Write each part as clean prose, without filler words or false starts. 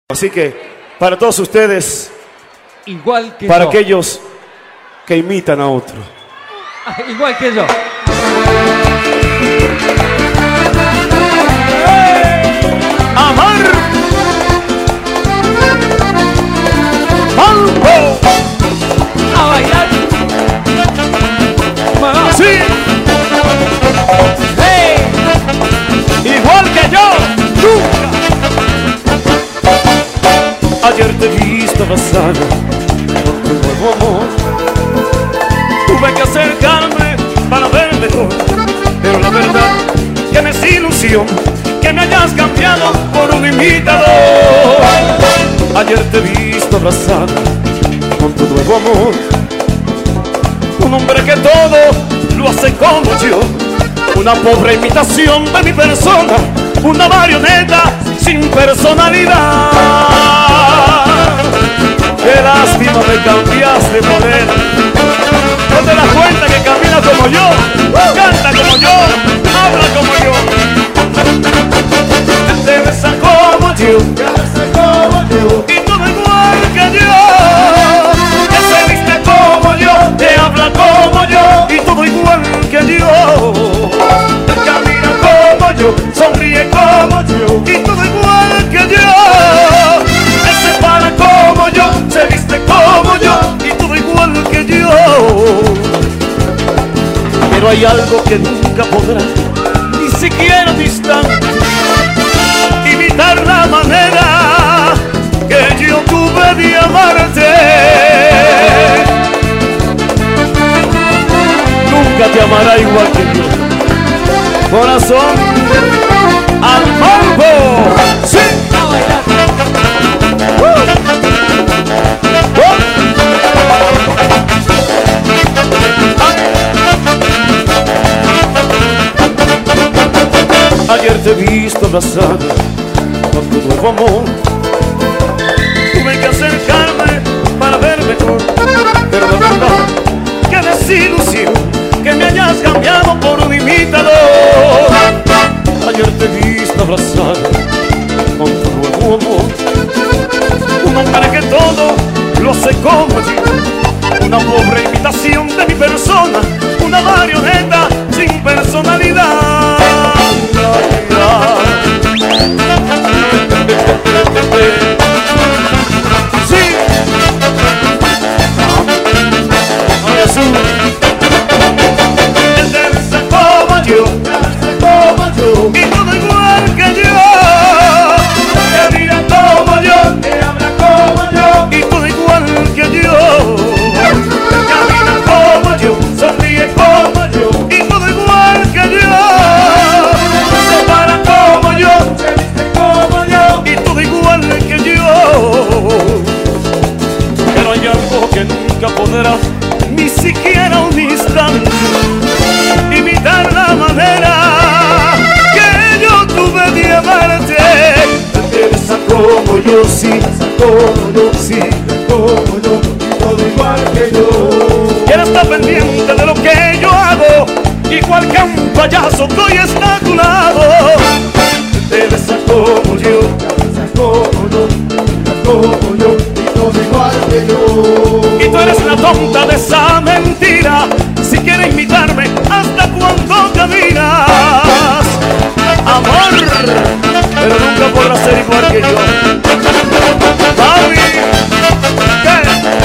Así que para todos ustedes, igual que para yo. aquellos que imitan a otro. Igual que yo. Amar. Mambo. A bailar. Sí. Hey. Igual que yo. Nunca. Ayer te he visto abrazada con tu nuevo amor. Tuve que acercarme para ver mejor, pero la verdad que me es ilusión que me hayas cambiado por un imitador. Ayer te he visto abrazada con tu nuevo amor, un hombre que todo lo hace como yo, una pobre imitación de mi persona, una marioneta sin personalidad. Qué lástima me cambiaste por él. No te das cuenta que camina como yo, canta como yo, habla como yo, te besa como yo, y todo igual que yo, que se viste como yo, te habla como yo, y todo igual que yo, camina como yo, sonríe como yo, y todo igual que yo, se para como yo, se viste como yo, y todo igual que yo. Pero hay algo que nunca podrá, ni siquiera distante, imitar la manera que yo tuve de amarte. Nunca te amará igual que yo, corazón al mambo. Sí. Ayer te he visto abrazada con tu nuevo amor. Tuve que acercarme para ver mejor, pero la verdad que desilusión que me hayas cambiado por un imitador. Ayer te he visto abrazada con tu nuevo amor, un hombre que todo lo hace como yo, una pobre imitación de mi persona, una marioneta sin personalidad. Sí. Él te besa como yo, y todo igual que yo, te mira como yo, te habla como yo, y todo igual que yo, camina como yo, sonríe como yo, y todo igual que yo, se para como yo, se viste como yo, y todo igual que yo. Pero hay algo que nunca podrá, ni siquiera un instante, imitar la manera que yo tuve de amarte. Te besa como yo, sí, como yo, sí, como yo, todo igual que yo. Y él está pendiente de lo que yo hago, igual que un payaso estoy está a tu lado. Te besa como yo, como yo, y todo igual que yo. Y tú eres la tonta de esa mentira, si quieres imitarme, ¿hasta cuándo caminas? Amor, pero nunca podrás ser igual que yo. Mami, ¿qué?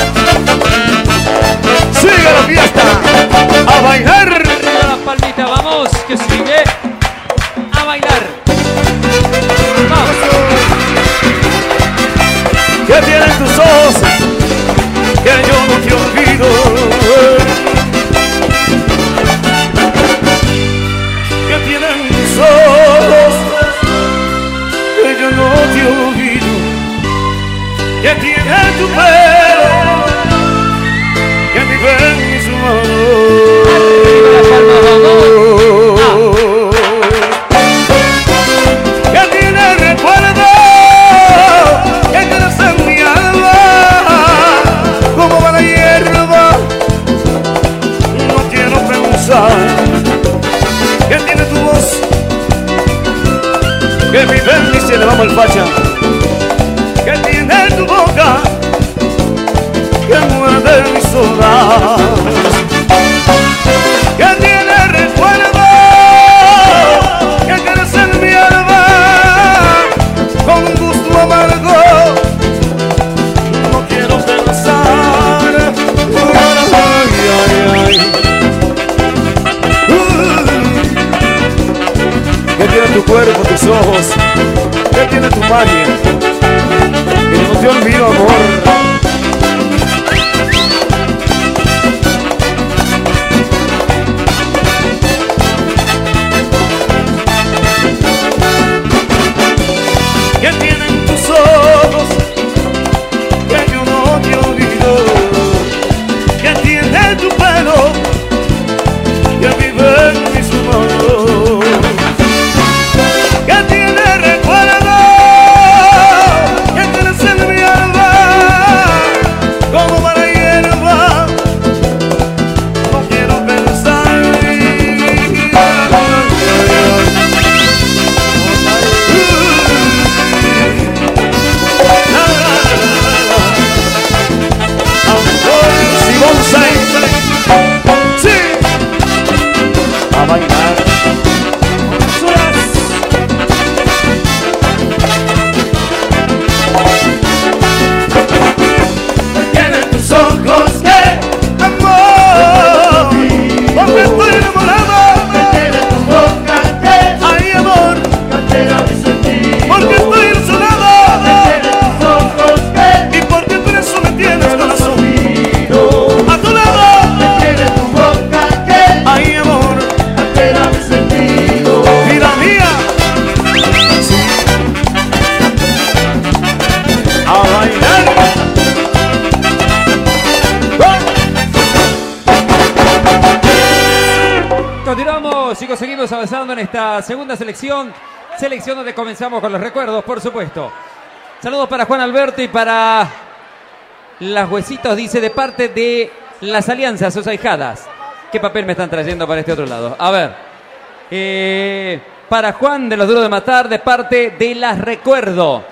Sigue la fiesta, a bailar. Arriba la palmita, vamos, que sigue. A bailar. Vamos. ¿Qué tienen tus ojos? Que yo no te olvido. ¿Qué tienen tus ojos? Que yo no te olvido. ¿Qué tiene tu pelo? Que vive en su mano. Arriba la palma, vamos. ¿Qué tiene recuerdo? Que crece en mi alma. Como va la hierba, no quiero pensar. Que tiene tu voz, que vive en mi cielo, vamos el facha. Que a bailar. Continuamos, chicos, seguimos avanzando en esta segunda selección donde comenzamos con los recuerdos, por supuesto. Saludos para Juan Alberto y para las Huesitos, dice, de parte de las Alianzas, sus ahijadas. ¿Qué papel me están trayendo para este otro lado? A ver. Para Juan de los Duros de Matar, de parte de las Recuerdo.